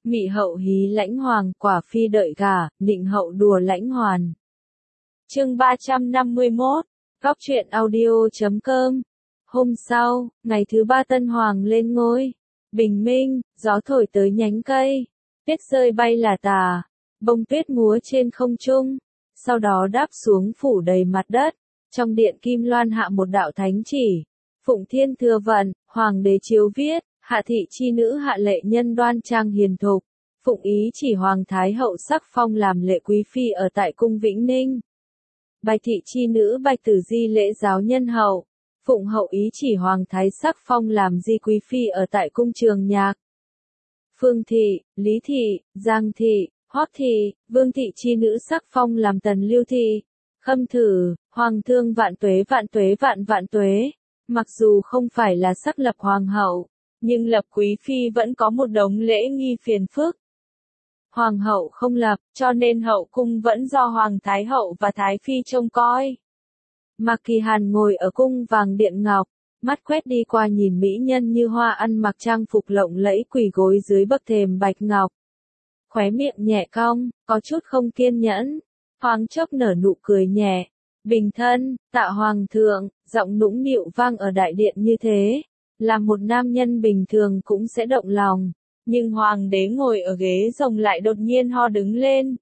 Mị hậu hí lãnh hoàng, quả phi đợi gả, nịnh hậu đùa lãnh hoàn. Chương 351, Góc truyện audio.com. Hôm sau, ngày thứ 3 tân hoàng lên ngôi. Bình minh, gió thổi tới nhánh cây, tuyết rơi bay là tả, bông tuyết múa trên không trung, sau đó đáp xuống phủ đầy mặt đất. Trong điện kim loan hạ một đạo thánh chỉ, Phụng Thiên Thừa Vận, hoàng đế chiếu viết, hạ thị chi nữ Hạ Lệ Nhân đoan trang hiền thục, phụng ý chỉ hoàng thái hậu sắc phong làm lệ quý phi ở tại cung Vĩnh Ninh. Bạch thị chi nữ Bạch Tử Di lễ giáo nhân hậu, phụng hậu ý chỉ hoàng thái sắc phong làm di quý phi ở tại cung Trường Nhạc. Phương thị, Lý thị, Giang thị, Hoắc thị, Vương thị chi nữ sắc phong làm tần Lưu thị. Khâm thử, hoàng thương vạn tuế vạn tuế. Mặc dù không phải là sắc lập hoàng hậu, nhưng lập quý phi vẫn có một đống lễ nghi phiền phức. Hoàng hậu không lập, cho nên hậu cung vẫn do hoàng thái hậu và thái phi trông coi. Mạc Kỳ Hàn ngồi ở cung vàng điện ngọc, mắt quét đi qua nhìn mỹ nhân như hoa ăn mặc trang phục lộng lẫy quỳ gối dưới bậc thềm bạch ngọc. Khóe miệng nhẹ cong, có chút không kiên nhẫn, thoáng chốc nở nụ cười nhẹ. Bình thân, tạ hoàng thượng, giọng nũng nịu vang ở đại điện như thế, là một nam nhân bình thường cũng sẽ động lòng, nhưng hoàng đế ngồi ở ghế rồng lại đột nhiên ho đứng lên.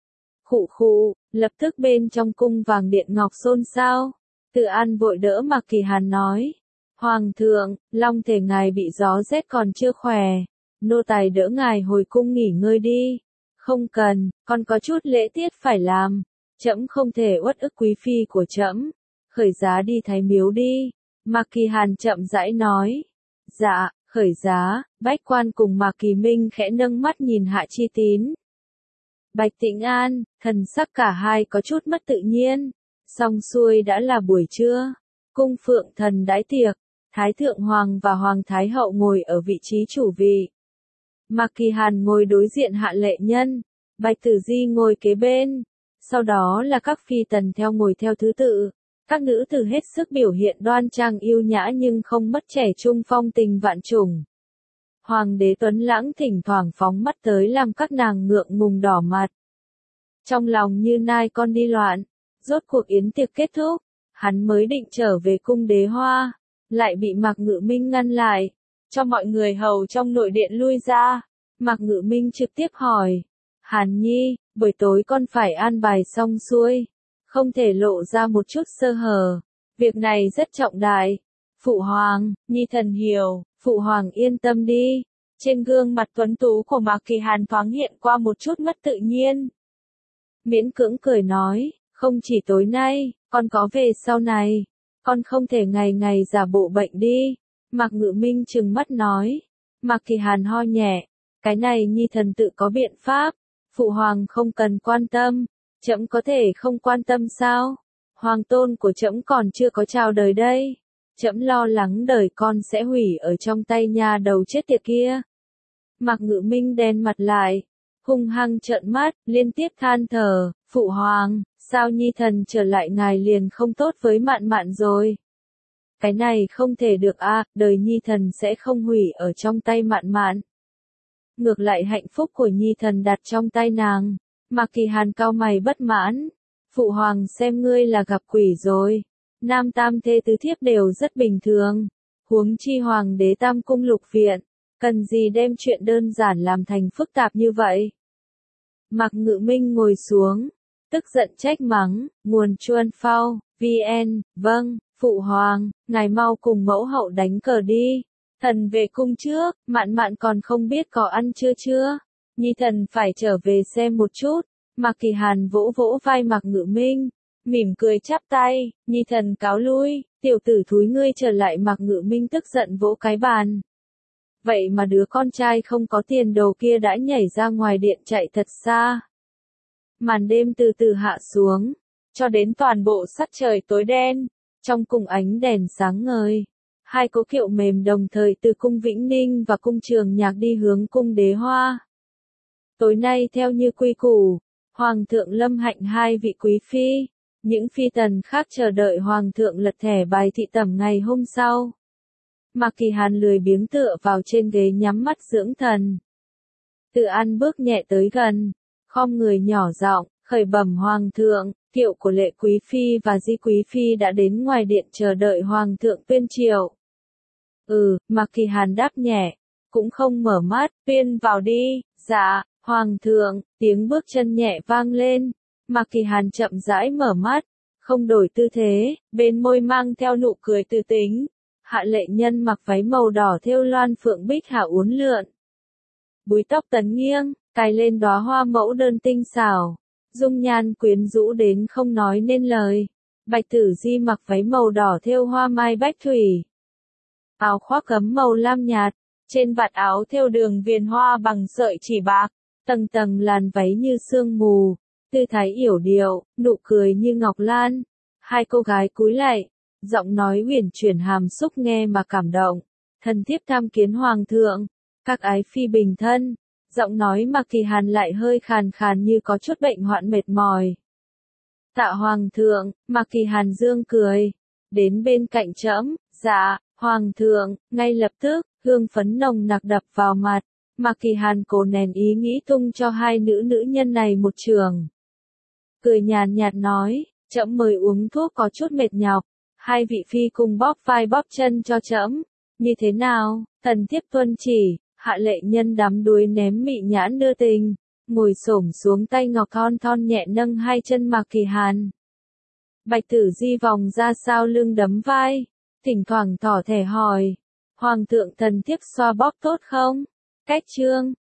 Khụ khụ, lập tức bên trong cung vàng điện ngọc xôn xao. Từ An vội đỡ Mạc Kỳ Hàn nói, hoàng thượng, long thể ngài bị gió rét còn chưa khỏe, nô tài đỡ ngài hồi cung nghỉ ngơi đi. Không cần, con có chút lễ tiết phải làm. Trẫm không thể uất ức quý phi của trẫm, khởi giá đi Thái Miếu đi. Mạc Kỳ Hàn chậm rãi nói. Dạ, khởi giá. Bách quan cùng Mạc Kỳ Minh khẽ nâng mắt nhìn Hạ Chi Tín. Bạch Tĩnh An, thần sắc cả hai có chút mất tự nhiên. Xong xuôi đã là buổi trưa, cung phượng thần đãi tiệc, Thái Thượng Hoàng và Hoàng Thái Hậu ngồi ở vị trí chủ vị. Mạc Kỳ Hàn ngồi đối diện Hạ Lệ Nhân, Bạch Tử Di ngồi kế bên. Sau đó là các phi tần theo ngồi theo thứ tự, các nữ tử hết sức biểu hiện đoan trang yêu nhã nhưng không mất trẻ trung phong tình vạn trùng. Hoàng đế tuấn lãng thỉnh thoảng phóng mắt tới làm các nàng ngượng ngùng đỏ mặt. Trong lòng như nai con đi loạn, rốt cuộc yến tiệc kết thúc, hắn mới định trở về cung Đế Hoa, lại bị Mạc Ngự Minh ngăn lại, cho mọi người hầu trong nội điện lui ra. Mạc Ngự Minh trực tiếp hỏi, Hàn Nhi, buổi tối con phải an bài xong xuôi, không thể lộ ra một chút sơ hở, việc này rất trọng đại. Phụ hoàng, Nhi thần hiểu, phụ hoàng yên tâm đi. Trên gương mặt tuấn tú của Mạc Kỳ Hàn thoáng hiện qua một chút mất tự nhiên. Miễn cưỡng cười nói, không chỉ tối nay, con có về sau này, con không thể ngày ngày giả bộ bệnh đi. Mạc Ngự Minh trừng mắt nói. Mạc Kỳ Hàn ho nhẹ, cái này Nhi thần tự có biện pháp. Phụ hoàng không cần quan tâm, trẫm có thể không quan tâm sao? Hoàng tôn của trẫm còn chưa có chào đời đây. Trẫm lo lắng đời con sẽ hủy ở trong tay nha đầu chết tiệt kia. Mạc Ngự Minh đen mặt lại, hung hăng trợn mắt, liên tiếp than thở, phụ hoàng, sao Nhi thần trở lại ngài liền không tốt với Mạn Mạn rồi? Cái này không thể được a, đời Nhi thần sẽ không hủy ở trong tay Mạn Mạn. Ngược lại hạnh phúc của Nhi thần đặt trong tay nàng. Mạc Kỳ Hàn cau mày bất mãn. Phụ hoàng xem ngươi là gặp quỷ rồi. Nam tam thê tứ thiếp đều rất bình thường. Huống chi hoàng đế tam cung lục viện. Cần gì đem chuyện đơn giản làm thành phức tạp như vậy? Mạc Ngự Minh ngồi xuống, tức giận trách mắng, nguồn chuan phao, vn, vâng, phụ hoàng, ngài mau cùng mẫu hậu đánh cờ đi. Thần về cung trước, Mạn Mạn còn không biết có ăn chưa? Nhi thần phải trở về xem một chút. Mạc Kỳ Hàn vỗ vỗ vai Mạc Ngự Minh, mỉm cười chắp tay, Nhi thần cáo lui, tiểu tử thúi ngươi trở lại. Mạc Ngự Minh tức giận vỗ cái bàn. Vậy mà đứa con trai không có tiền đồ kia đã nhảy ra ngoài điện chạy thật xa. Màn đêm từ từ hạ xuống, cho đến toàn bộ sắc trời tối đen, trong cung ánh đèn sáng ngời. Hai cỗ kiệu mềm đồng thời từ cung Vĩnh Ninh và cung Trường Nhạc đi hướng cung Đế Hoa. Tối nay theo như quy củ, Hoàng thượng lâm hạnh hai vị quý phi, những phi tần khác chờ đợi Hoàng thượng lật thẻ bài thị tẩm ngày hôm sau. Mạc Kỳ Hàn lười biếng tựa vào trên ghế nhắm mắt dưỡng thần. Từ An bước nhẹ tới gần, khom người nhỏ giọng, khởi bẩm hoàng thượng, kiệu của Lệ Quý Phi và Di Quý Phi đã đến ngoài điện chờ đợi hoàng thượng tuyên triệu. Mạc Kỳ Hàn đáp nhẹ, cũng không mở mắt, tuyên vào đi, dạ, hoàng thượng, tiếng bước chân nhẹ vang lên, Mạc Kỳ Hàn chậm rãi mở mắt, không đổi tư thế, bên môi mang theo nụ cười từ tính. Hạ lệ nhân mặc váy màu đỏ thêu loan phượng bích hạ uốn lượn. Búi tóc tấn nghiêng, cài lên đóa hoa mẫu đơn tinh xảo. Dung nhan quyến rũ đến không nói nên lời. Bạch Tử Di mặc váy màu đỏ thêu hoa mai bách thủy. Áo khoác gấm màu lam nhạt, trên vạt áo thêu đường viền hoa bằng sợi chỉ bạc, tầng tầng làn váy như sương mù, tư thái yểu điệu, nụ cười như ngọc lan. Hai cô gái cúi lạy, giọng nói uyển chuyển hàm xúc nghe mà cảm động. Thần thiếp tham kiến hoàng thượng, các ái phi bình thân. Giọng nói Mạc Kỳ Hàn lại hơi khàn khàn như có chút bệnh hoạn mệt mỏi. Tạ hoàng thượng, Mạc Kỳ Hàn dương cười, đến bên cạnh trẫm. Dạ, hoàng thượng, ngay lập tức, hương phấn nồng nặc đập vào mặt. Mạc Kỳ Hàn cố nén ý nghĩ tung cho hai nữ nhân này một trường. Cười nhàn nhạt nói, trẫm mời uống thuốc có chút mệt nhọc, hai vị phi cùng bóp vai bóp chân cho trẫm. Như thế nào? Thần thiếp tuân chỉ. Hạ lệ nhân đắm đuối ném mị nhãn đưa tình, ngồi xổm xuống tay ngọc thon thon nhẹ nâng hai chân Mạc Kỳ Hàn. Bạch Tử Di vòng ra sau lưng đấm vai, thỉnh thoảng tỏ thẻ hỏi, hoàng thượng thần thiếp xoa bóp tốt không? Cách chương